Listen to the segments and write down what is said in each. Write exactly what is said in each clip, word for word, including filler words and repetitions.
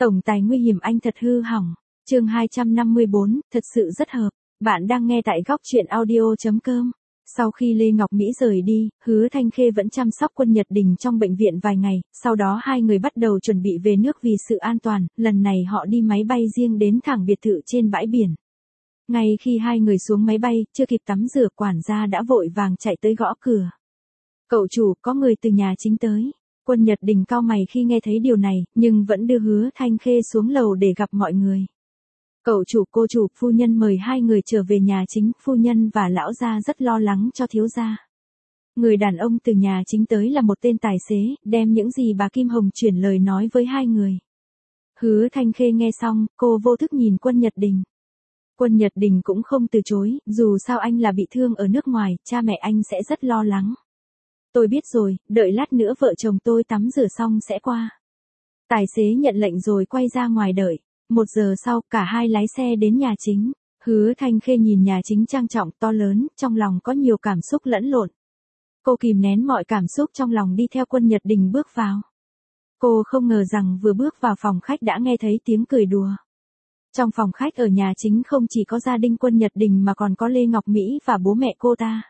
Tổng tài nguy hiểm anh thật hư hỏng. Chương hai trăm năm mươi bốn, thật sự rất hợp. Bạn đang nghe tại góc truyện audio chấm com. Sau khi Lê Ngọc Mỹ rời đi, Hứa Thanh Khê vẫn chăm sóc Quân Nhật Đình trong bệnh viện vài ngày, sau đó hai người bắt đầu chuẩn bị về nước vì sự an toàn, lần này họ đi máy bay riêng đến thẳng biệt thự trên bãi biển. Ngay khi hai người xuống máy bay, chưa kịp tắm rửa, quản gia đã vội vàng chạy tới gõ cửa. Cậu chủ, có người từ nhà chính tới. Quân Nhật Đình cau mày khi nghe thấy điều này, nhưng vẫn đưa Hứa Thanh Khê xuống lầu để gặp mọi người. Cậu chủ, cô chủ, phu nhân mời hai người trở về nhà chính, phu nhân và lão gia rất lo lắng cho thiếu gia. Người đàn ông từ nhà chính tới là một tên tài xế, đem những gì bà Kim Hồng chuyển lời nói với hai người. Hứa Thanh Khê nghe xong, cô vô thức nhìn Quân Nhật Đình. Quân Nhật Đình cũng không từ chối, dù sao anh là bị thương ở nước ngoài, cha mẹ anh sẽ rất lo lắng. Tôi biết rồi, đợi lát nữa vợ chồng tôi tắm rửa xong sẽ qua. Tài xế nhận lệnh rồi quay ra ngoài đợi. Một giờ sau, cả hai lái xe đến nhà chính. Hứa Thanh Khê nhìn nhà chính trang trọng to lớn, trong lòng có nhiều cảm xúc lẫn lộn. Cô kìm nén mọi cảm xúc trong lòng đi theo Quân Nhật Đình bước vào. Cô không ngờ rằng vừa bước vào phòng khách đã nghe thấy tiếng cười đùa. Trong phòng khách ở nhà chính không chỉ có gia đình Quân Nhật Đình mà còn có Lê Ngọc Mỹ và bố mẹ cô ta.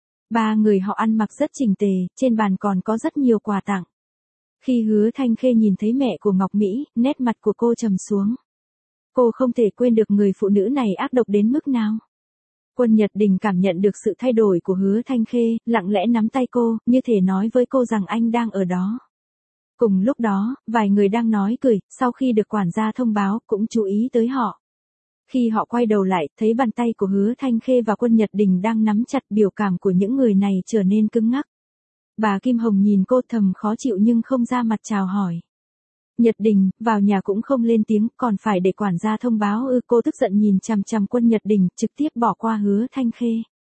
Ba người họ ăn mặc rất chỉnh tề, trên bàn còn có rất nhiều quà tặng. Khi Hứa Thanh Khê nhìn thấy mẹ của Ngọc Mỹ, nét mặt của cô trầm xuống. Cô không thể quên được người phụ nữ này ác độc đến mức nào. Quân Nhật Đình cảm nhận được sự thay đổi của Hứa Thanh Khê, lặng lẽ nắm tay cô, như thể nói với cô rằng anh đang ở đó. Cùng lúc đó, vài người đang nói cười, sau khi được quản gia thông báo, cũng chú ý tới họ. Khi họ quay đầu lại, thấy bàn tay của Hứa Thanh Khê và Quân Nhật Đình đang nắm chặt, biểu cảm của những người này trở nên cứng ngắc. Bà Kim Hồng nhìn cô thầm khó chịu nhưng không ra mặt chào hỏi. Nhật Đình, vào nhà cũng không lên tiếng, còn phải để quản gia thông báo ư? Cô tức giận nhìn chằm chằm Quân Nhật Đình, trực tiếp bỏ qua Hứa Thanh Khê.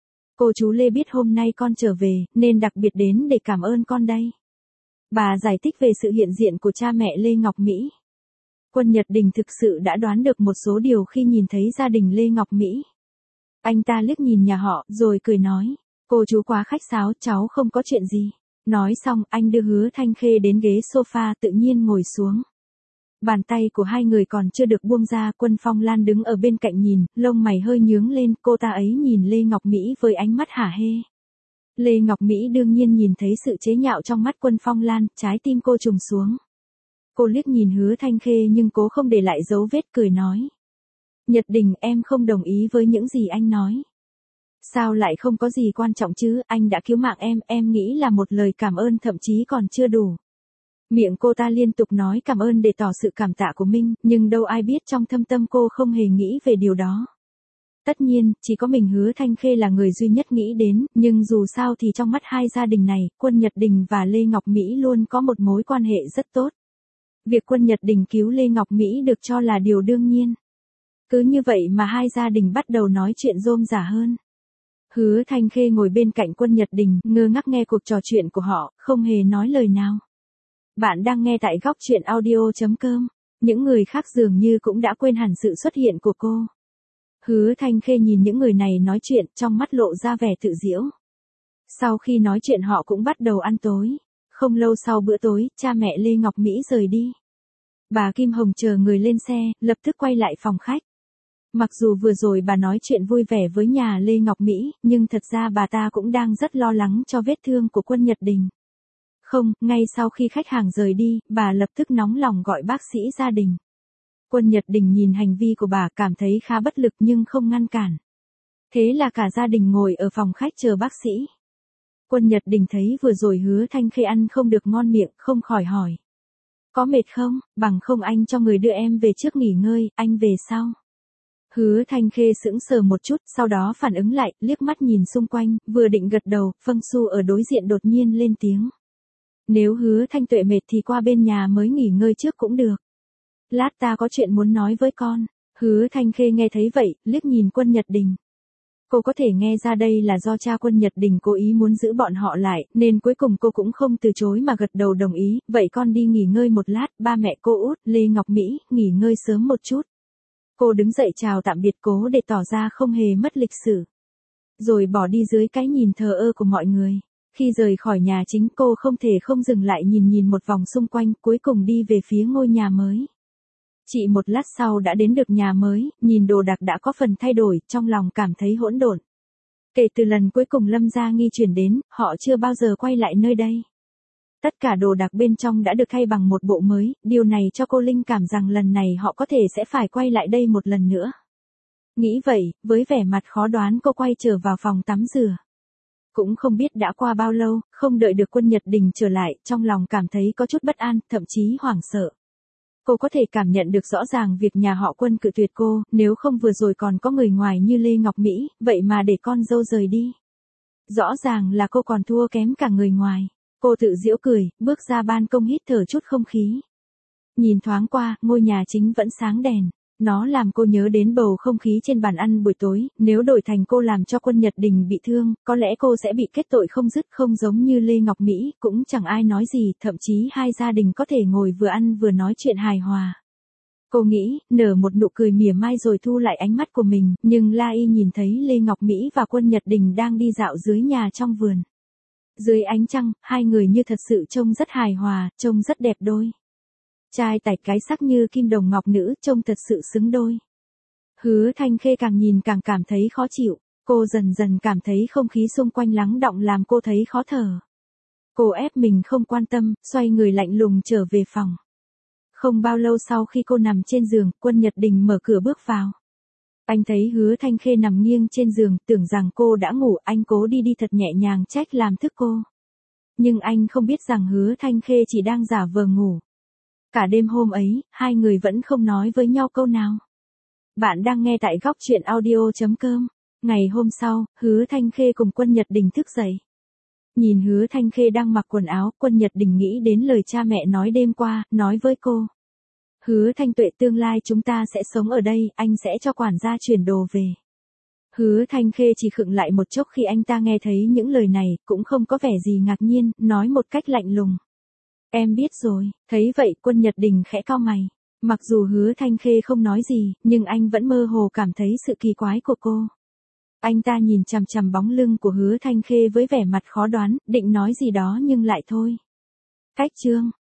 Cô chú Lê biết hôm nay con trở về, nên đặc biệt đến để cảm ơn con đây. Bà giải thích về sự hiện diện của cha mẹ Lê Ngọc Mỹ. Quân Nhật Đình thực sự đã đoán được một số điều khi nhìn thấy gia đình Lê Ngọc Mỹ. Anh ta liếc nhìn nhà họ, rồi cười nói, cô chú quá khách sáo, cháu không có chuyện gì. Nói xong, anh đưa Hứa Thanh Khê đến ghế sofa tự nhiên ngồi xuống. Bàn tay của hai người còn chưa được buông ra, Quân Phong Lan đứng ở bên cạnh nhìn, lông mày hơi nhướng lên, cô ta ấy nhìn Lê Ngọc Mỹ với ánh mắt hả hê. Lê Ngọc Mỹ đương nhiên nhìn thấy sự chế nhạo trong mắt Quân Phong Lan, trái tim cô trùng xuống. Cô liếc nhìn Hứa Thanh Khê nhưng cố không để lại dấu vết, cười nói. Nhật Đình, em không đồng ý với những gì anh nói. Sao lại không có gì quan trọng chứ, anh đã cứu mạng em, em nghĩ là một lời cảm ơn thậm chí còn chưa đủ. Miệng cô ta liên tục nói cảm ơn để tỏ sự cảm tạ của mình, nhưng đâu ai biết trong thâm tâm cô không hề nghĩ về điều đó. Tất nhiên, chỉ có mình Hứa Thanh Khê là người duy nhất nghĩ đến, nhưng dù sao thì trong mắt hai gia đình này, Quân Nhật Đình và Lê Ngọc Mỹ luôn có một mối quan hệ rất tốt. Việc Quân Nhật Đình cứu Lê Ngọc Mỹ được cho là điều đương nhiên. Cứ như vậy mà hai gia đình bắt đầu nói chuyện rôm rả hơn. Hứa Thanh Khê ngồi bên cạnh Quân Nhật Đình, ngơ ngác nghe cuộc trò chuyện của họ, không hề nói lời nào. Bạn đang nghe tại góc truyện audio chấm com. Những người khác dường như cũng đã quên hẳn sự xuất hiện của cô. Hứa Thanh Khê nhìn những người này nói chuyện, trong mắt lộ ra vẻ tự giễu. Sau khi nói chuyện họ cũng bắt đầu ăn tối. Không lâu sau bữa tối, cha mẹ Lê Ngọc Mỹ rời đi. Bà Kim Hồng chờ người lên xe, lập tức quay lại phòng khách. Mặc dù vừa rồi bà nói chuyện vui vẻ với nhà Lê Ngọc Mỹ, nhưng thật ra bà ta cũng đang rất lo lắng cho vết thương của Quân Nhật Đình. Không, ngay sau khi khách hàng rời đi, bà lập tức nóng lòng gọi bác sĩ gia đình. Quân Nhật Đình nhìn hành vi của bà cảm thấy khá bất lực nhưng không ngăn cản. Thế là cả gia đình ngồi ở phòng khách chờ bác sĩ. Quân Nhật Đình thấy vừa rồi Hứa Thanh Khê ăn không được ngon miệng, không khỏi hỏi. Có mệt không, bằng không anh cho người đưa em về trước nghỉ ngơi, anh về sau. Hứa Thanh Khê sững sờ một chút, sau đó phản ứng lại, liếc mắt nhìn xung quanh, vừa định gật đầu, Phương Xu ở đối diện đột nhiên lên tiếng. Nếu Hứa Thanh Tuệ mệt thì qua bên nhà mới nghỉ ngơi trước cũng được. Lát ta có chuyện muốn nói với con. Hứa Thanh Khê nghe thấy vậy, liếc nhìn Quân Nhật Đình. Cô có thể nghe ra đây là do cha Quân Nhật Đình cố ý muốn giữ bọn họ lại, nên cuối cùng cô cũng không từ chối mà gật đầu đồng ý, vậy con đi nghỉ ngơi một lát, ba mẹ cô út, Lê Ngọc Mỹ, nghỉ ngơi sớm một chút. Cô đứng dậy chào tạm biệt cố để tỏ ra không hề mất lịch sự. Rồi bỏ đi dưới cái nhìn thờ ơ của mọi người. Khi rời khỏi nhà chính cô không thể không dừng lại nhìn nhìn một vòng xung quanh, cuối cùng đi về phía ngôi nhà mới. Chị một lát sau đã đến được nhà mới, nhìn đồ đạc đã có phần thay đổi, trong lòng cảm thấy hỗn độn. Kể từ lần cuối cùng Lâm Gia Nghi chuyển đến, họ chưa bao giờ quay lại nơi đây. Tất cả đồ đạc bên trong đã được thay bằng một bộ mới, điều này cho cô linh cảm rằng lần này họ có thể sẽ phải quay lại đây một lần nữa. Nghĩ vậy, với vẻ mặt khó đoán cô quay trở vào phòng tắm rửa. Cũng không biết đã qua bao lâu, không đợi được Quân Nhật Đình trở lại, trong lòng cảm thấy có chút bất an, thậm chí hoảng sợ. Cô có thể cảm nhận được rõ ràng việc nhà họ Quân cự tuyệt cô, nếu không vừa rồi còn có người ngoài như Lê Ngọc Mỹ, vậy mà để con dâu rời đi. Rõ ràng là cô còn thua kém cả người ngoài. Cô tự giễu cười, bước ra ban công hít thở chút không khí. Nhìn thoáng qua, ngôi nhà chính vẫn sáng đèn. Nó làm cô nhớ đến bầu không khí trên bàn ăn buổi tối, nếu đổi thành cô làm cho Quân Nhật Đình bị thương, có lẽ cô sẽ bị kết tội không dứt, không giống như Lê Ngọc Mỹ, cũng chẳng ai nói gì, thậm chí hai gia đình có thể ngồi vừa ăn vừa nói chuyện hài hòa. Cô nghĩ, nở một nụ cười mỉa mai rồi thu lại ánh mắt của mình, nhưng La Y nhìn thấy Lê Ngọc Mỹ và Quân Nhật Đình đang đi dạo dưới nhà trong vườn. Dưới ánh trăng, hai người như thật sự trông rất hài hòa, trông rất đẹp đôi. Trai tài cái sắc như kim đồng ngọc nữ, trông thật sự xứng đôi. Hứa Thanh Khê càng nhìn càng cảm thấy khó chịu, cô dần dần cảm thấy không khí xung quanh lắng đọng làm cô thấy khó thở. Cô ép mình không quan tâm, xoay người lạnh lùng trở về phòng. Không bao lâu sau khi cô nằm trên giường, Quân Nhật Đình mở cửa bước vào. Anh thấy Hứa Thanh Khê nằm nghiêng trên giường, tưởng rằng cô đã ngủ, anh cố đi đi thật nhẹ nhàng trách làm thức cô. Nhưng anh không biết rằng Hứa Thanh Khê chỉ đang giả vờ ngủ. Cả đêm hôm ấy, hai người vẫn không nói với nhau câu nào. Bạn đang nghe tại góc truyện audio chấm com. Ngày hôm sau, Hứa Thanh Khê cùng Quân Nhật Đình thức dậy. Nhìn Hứa Thanh Khê đang mặc quần áo, Quân Nhật Đình nghĩ đến lời cha mẹ nói đêm qua, nói với cô. Hứa Thanh Tuệ, tương lai chúng ta sẽ sống ở đây, anh sẽ cho quản gia chuyển đồ về. Hứa Thanh Khê chỉ khựng lại một chốc khi anh ta nghe thấy những lời này, cũng không có vẻ gì ngạc nhiên, nói một cách lạnh lùng. Em biết rồi, thấy vậy Quân Nhật Đình khẽ cau mày. Mặc dù Hứa Thanh Khê không nói gì, nhưng anh vẫn mơ hồ cảm thấy sự kỳ quái của cô. Anh ta nhìn chằm chằm bóng lưng của Hứa Thanh Khê với vẻ mặt khó đoán, định nói gì đó nhưng lại thôi. Cách chương